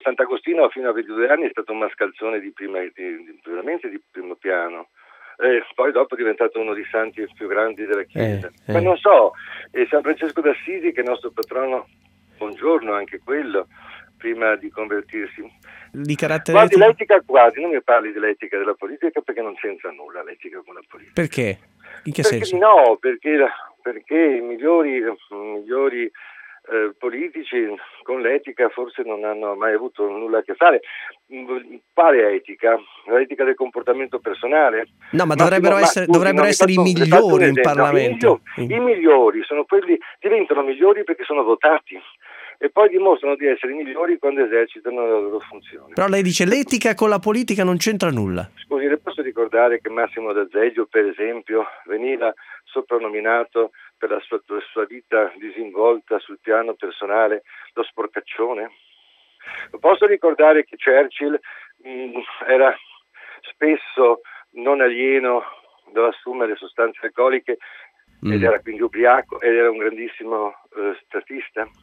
Sant'Agostino fino a 22 anni è stato un mascalzone veramente di primo piano. Poi dopo è diventato uno dei santi più grandi della Chiesa. Ma non so, San Francesco d'Assisi, che è il nostro patrono, buongiorno anche quello, prima di convertirsi. Di carattere Guardi, etico? l'etica quasi, non mi parli dell'etica della politica perché non c'entra nulla l'etica con la politica. Perché? In che Perché senso? no, perché i migliori politici con l'etica forse non hanno mai avuto nulla a che fare. Quale etica? L'etica del comportamento personale? No, ma Massimo, scusi, dovrebbero no, essere i le faccio un migliori in esempio. Parlamento. I migliori sono quelli, diventano migliori perché sono votati e poi dimostrano di essere i migliori quando esercitano la loro funzione. Però lei dice l'etica con la politica non c'entra nulla. Scusi, le posso ricordare che Massimo d'Azeglio, per esempio, veniva soprannominato per la sua vita disinvolta sul piano personale lo sporcaccione? Lo posso ricordare che Churchill era spesso non alieno dall'assumere sostanze alcoliche ed era quindi ubriaco ed era un grandissimo statista?